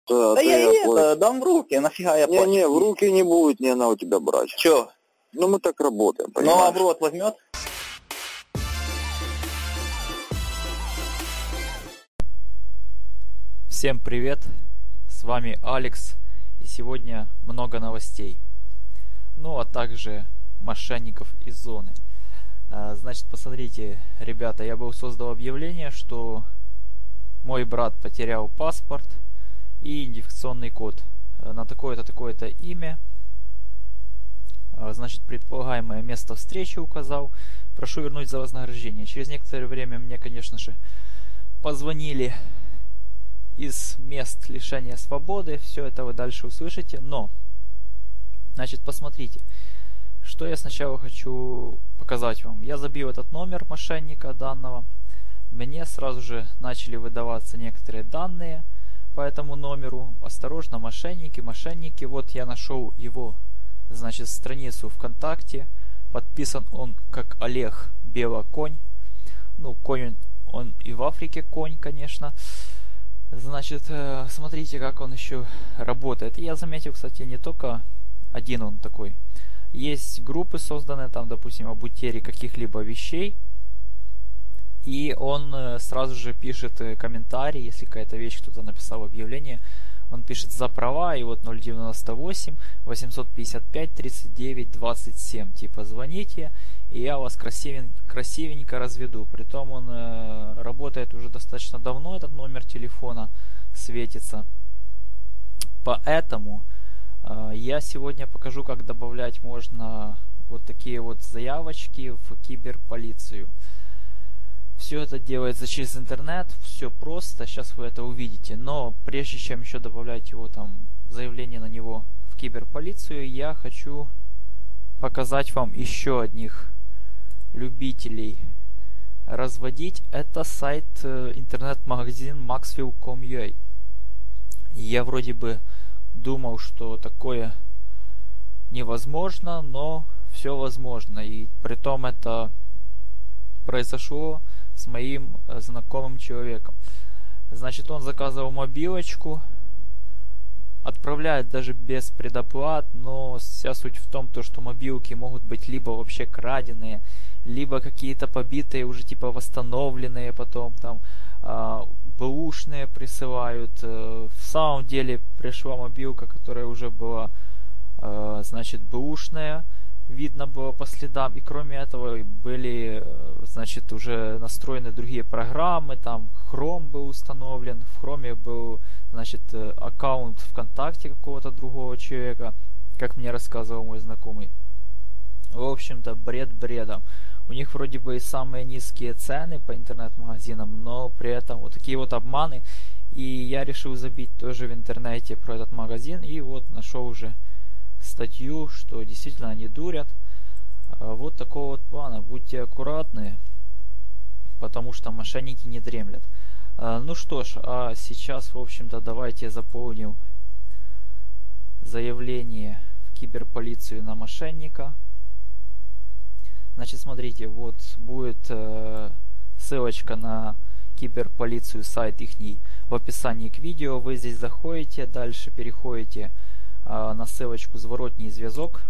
Да, Да я ты это, дам в руки, нафига я плачу? Не, в руки не будет ни она у тебя брать. Чё? Ну мы так работаем, Ну понимаешь? а в рот возьмет? Всем привет, с вами Алекс, и сегодня много новостей, ну а также мошенников из зоны. Значит, посмотрите, ребята, я бы создал объявление, что мой брат потерял паспорт и идентификационный код на такое-то, такое-то имя. Значит, предполагаемое место встречи указал. Прошу вернуть за вознаграждение. Через некоторое время мне, конечно же, позвонили из мест лишения свободы. Все это вы дальше услышите. Но, значит, посмотрите, что я сначала хочу показать вам. Я забил этот номер мошенника данного. Мне сразу же начали выдаваться некоторые данные по этому номеру. Осторожно, мошенники, мошенники. Вот я нашел его, значит, страницу ВКонтакте. Подписан он как Олег Белоконь. Ну, конь он и в Африке конь, конечно. Значит, смотрите, как он еще работает. Я заметил, кстати, не только один он такой. Есть группы созданные там, допустим, об утере каких-либо вещей. И он сразу же пишет комментарий, если какая-то вещь, кто-то написал объявление. Он пишет за права, и вот 098 855 39 27. Типа звоните, и я вас красивенько разведу. Притом он работает уже достаточно давно, этот номер телефона светится. Поэтому я сегодня покажу, как добавлять можно вот такие вот заявочки в киберполицию. Все это делается через интернет, все просто, сейчас вы это увидите. Но прежде чем еще добавлять его там, заявление на него в киберполицию, я хочу показать вам еще одних любителей разводить. Это сайт интернет-магазин maxfield.com.ua. Я вроде бы думал, что такое невозможно, но все возможно. И притом это произошло с моим знакомым человеком. Значит, он заказывал мобилочку, отправляет даже без предоплат, но вся суть в том, что мобилки могут быть либо вообще краденые, либо какие-то побитые, уже типа восстановленные, потом там бэушные присылают. В самом деле пришла мобилка, которая уже была, значит, бэушная, видно было по следам, и кроме этого были, значит, уже настроены другие программы, там Chrome был установлен, в Chrome был, значит, аккаунт ВКонтакте какого-то другого человека, как мне рассказывал мой знакомый. В общем-то, бред бредом. У них вроде бы и самые низкие цены по интернет-магазинам, но при этом вот такие вот обманы. И я решил забить тоже в интернете про этот магазин, и вот нашел уже статью, что действительно они дурят. Вот такого вот плана. Будьте аккуратны, потому что мошенники не дремлят. Ну что ж, а сейчас, в общем-то, давайте заполним заявление в киберполицию на мошенника. Значит, смотрите, вот будет ссылочка на киберполицию, сайт ихний в описании к видео. Вы здесь заходите, дальше переходите на ссылочку «Зворотній зв'язок».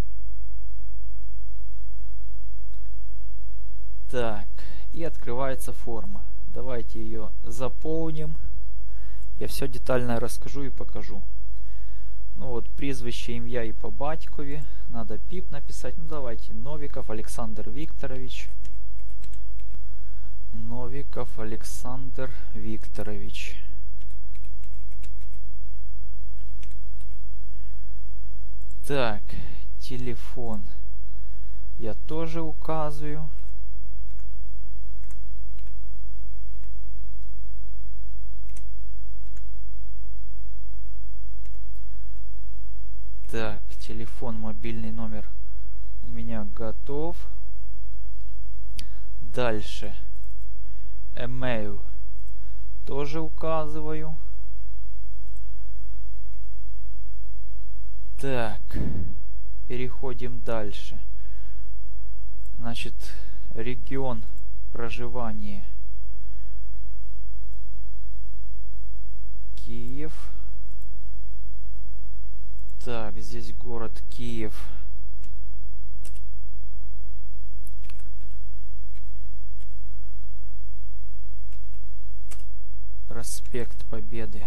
Так, и открывается форма. Давайте ее заполним. Я все детально расскажу и покажу. Ну вот, прізвище, ім'я і по батькові. Надо ПИП написать. Ну давайте, Новиков Александр Викторович. Новиков Александр Викторович. Так, телефон я тоже указываю. Так, телефон, мобильный номер у меня готов. Дальше. Email тоже указываю. Так, переходим дальше. Значит, регион проживания Киев. Так, здесь город Киев. Проспект Победы.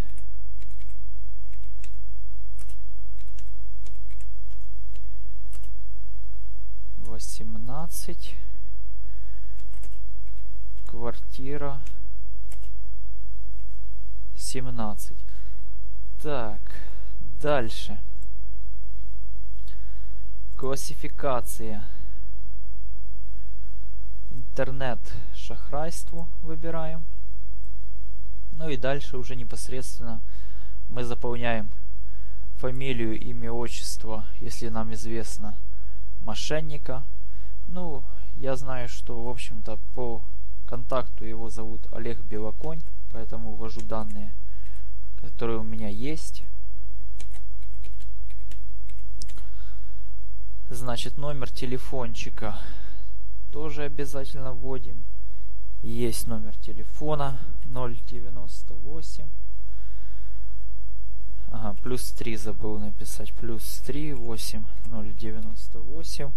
Восемнадцать. Квартира 17. Так, дальше. Классификация. Интернет шахрайству выбираем. Ну и дальше уже непосредственно мы заполняем фамилию, имя, отчество, если нам известно, мошенника. Ну, я знаю, что, в общем-то, по контакту его зовут Олег Белоконь, поэтому ввожу данные, которые у меня есть. Значит, номер телефончика тоже обязательно вводим. Есть номер телефона 098. Ага, +3 забыл написать. +3 8 098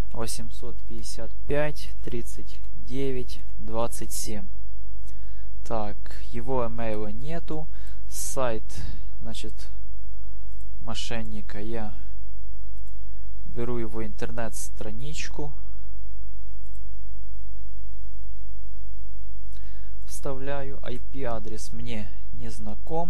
855 39 27. Так, его имейла нету. Сайт, значит, мошенника. Я беру его интернет-страничку. Вставляю. IP-адрес мне не знаком.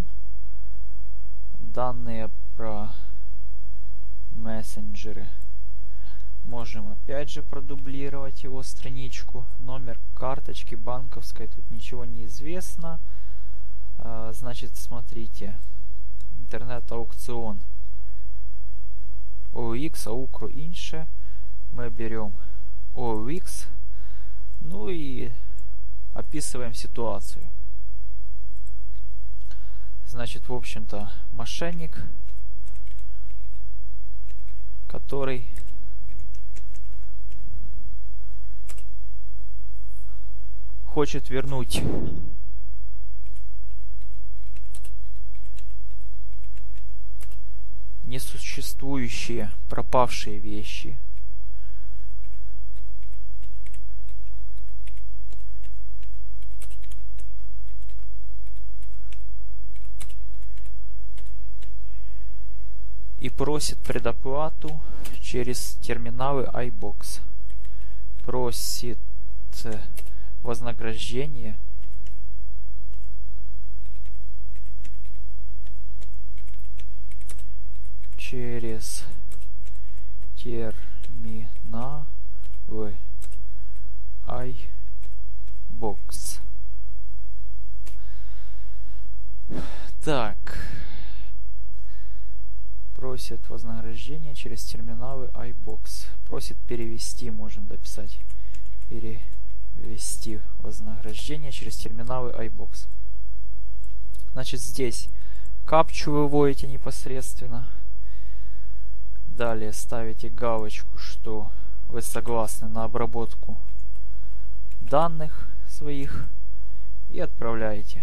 Данные про мессенджеры. Можем опять же продублировать его страничку. Номер карточки банковской. Тут ничего не известно. Значит, смотрите. Интернет-аукцион. OLX, аукро, інше. Мы берем OLX. Ну и описываем ситуацию. Значит, в общем-то, мошенник, который хочет вернуть несуществующие пропавшие вещи. И просит предоплату через терминалы iBox. Просит вознаграждение через терминалы iBox. Так. Просит вознаграждение через терминалы iBox. Просит перевести, можем дописать. Перевести вознаграждение через терминалы iBox. Значит, здесь капчу вы вводите непосредственно. Далее ставите галочку, что вы согласны на обработку данных своих и отправляете.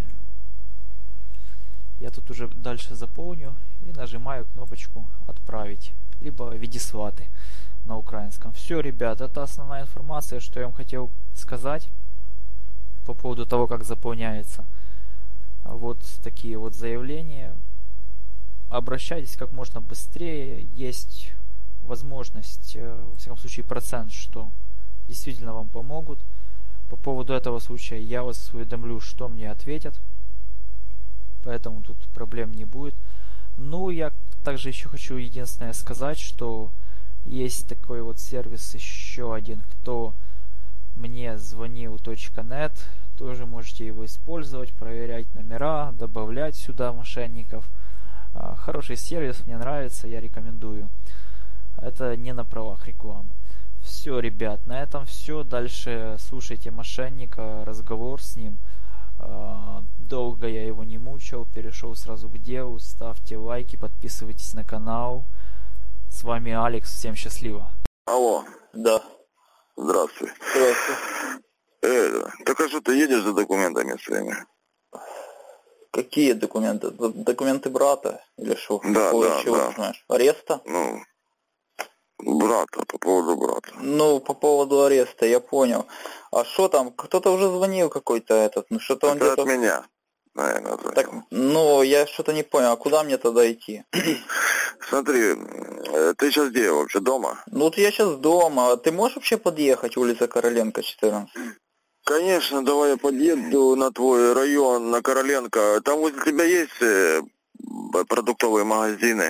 Я тут уже дальше заполню и нажимаю кнопочку «Отправить», либо «Відіслати» на украинском. Все, ребят, это основная информация, что я вам хотел сказать по поводу того, как заполняется вот такие вот заявления. Обращайтесь как можно быстрее. Есть возможность, во всяком случае, процент, что действительно вам помогут. По поводу этого случая я вас уведомлю, что мне ответят. Поэтому тут проблем не будет. Ну, я также еще хочу единственное сказать, что есть такой вот сервис еще один, кто мне звонил .net. Тоже можете его использовать, проверять номера, добавлять сюда мошенников. Хороший сервис, мне нравится, я рекомендую. Это не на правах рекламы. Все, ребят, на этом все. Дальше слушайте мошенника, разговор с ним. Долго я его не мучил, перешел сразу к делу. Ставьте лайки, подписывайтесь на канал. С вами Алекс, всем счастливо. Алло. Да. Здравствуй. Здравствуйте. Так а что ты едешь за документами своими? Какие документы? Документы брата? Или что? Да, Чего да. ты знаешь? Ареста? Ну, брата, по поводу брата. Ну, по поводу ареста, я понял. А что там? Кто-то уже звонил какой-то этот, ну что-то он Это где-то... от меня, наверное, звонил. Так, ну, я что-то не понял, а куда мне тогда идти? Смотри, ты сейчас где вообще, дома? Ну, вот я сейчас дома. Ты можешь вообще подъехать, улица Короленко, 14? Конечно, давай я подъеду на твой район, на Короленко. Там возле тебя есть продуктовые магазины?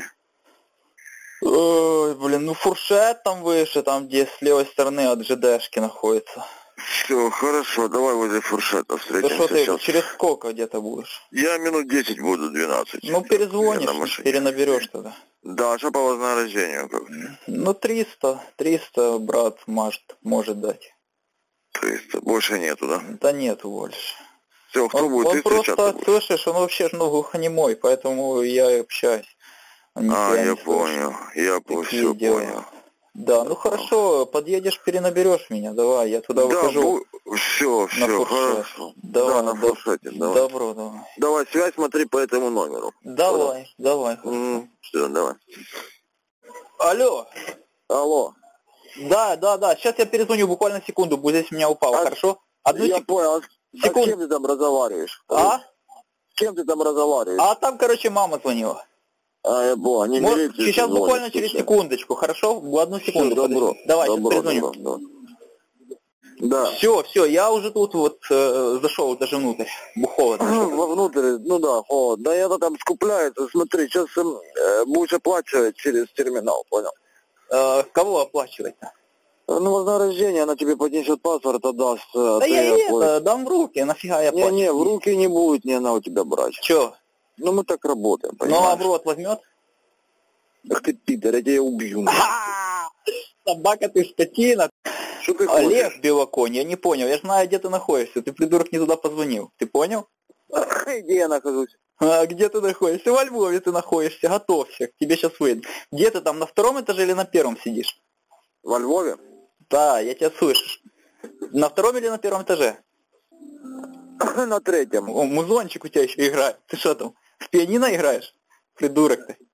Ой, блин, ну Фуршет там выше, там где с левой стороны от ЖДшки находится. Все, хорошо, давай возле Фуршета Ты встретимся что, ты сейчас. через сколько где-то будешь? Я минут 10 буду, 12. Ну, Я на перезвонишь, машине. перенаберешь тогда. Да, что по вознаграждению? Как? Ну, 300 брат может дать. 300. Больше нету, да? Да нету больше. Все, кто будет? Он Ты встречаться просто, будешь? слышишь, он вообще глухонемой, поэтому я и общаюсь. Он нихуя Я не понял. слышит. Я Такие все дела. понял. Да, ну хорошо, подъедешь, перенаберешь меня, давай, я туда выхожу. Все, на все, Фуршет. хорошо. Давай, Да, на Фуршете, давай. Добро, давай. Давай, связь смотри по этому номеру. Давай. Все, давай. Алло. Алло. Да, сейчас я перезвоню, буквально секунду, будет здесь у меня упало, хорошо? Одну Я секунду. понял. А с Секунду. кем ты там разговариваешь? А? С кем ты там разговариваешь? А там, короче, мама звонила. Я понял. Не Вот, милиции сейчас звонят, буквально через слушай. секундочку, хорошо? Одну секунду. Всё, добро. подожди. Давай, Добро, сейчас перезвоню. добро. Да. Все, я уже тут вот зашел даже внутрь. Бухого. Вовнутрь, ну да, холодно. Да я-то там скупляется, смотри, сейчас будешь оплачивать через терминал, понял? Кого оплачивать-то? Ну, вознаграждение, она тебе поднесет паспорт, отдаст. Да я это, дам в руки, нафига я плачу? Не, в руки не будет, не она у тебя брать. Че? Ну, мы так работаем, Ну, понимаешь? а в рот возьмет? Ах ты, пидор, я тебя убью. Собака ты, скотина. Что ты Олег хочешь? Белоконь, я не понял, я знаю, где ты находишься. Ты, придурок, не туда позвонил. Ты понял? Где я нахожусь? А где ты находишься? Во Львове ты находишься, готовься, к тебе сейчас выйду. Где ты там, на втором этаже или на первом сидишь? Во Львове? Да, я тебя слышу. На втором или на первом этаже? На третьем. О, музончик у тебя еще играет. Ты что там, в пианино играешь? Придурок ты.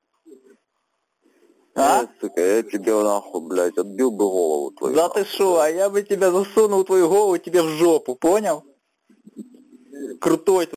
А? Сука, я тебе нахуй, блядь, отбил бы голову твою. Да ты шо, а я бы тебя засунул твою голову тебе в жопу, понял? Крутой ты.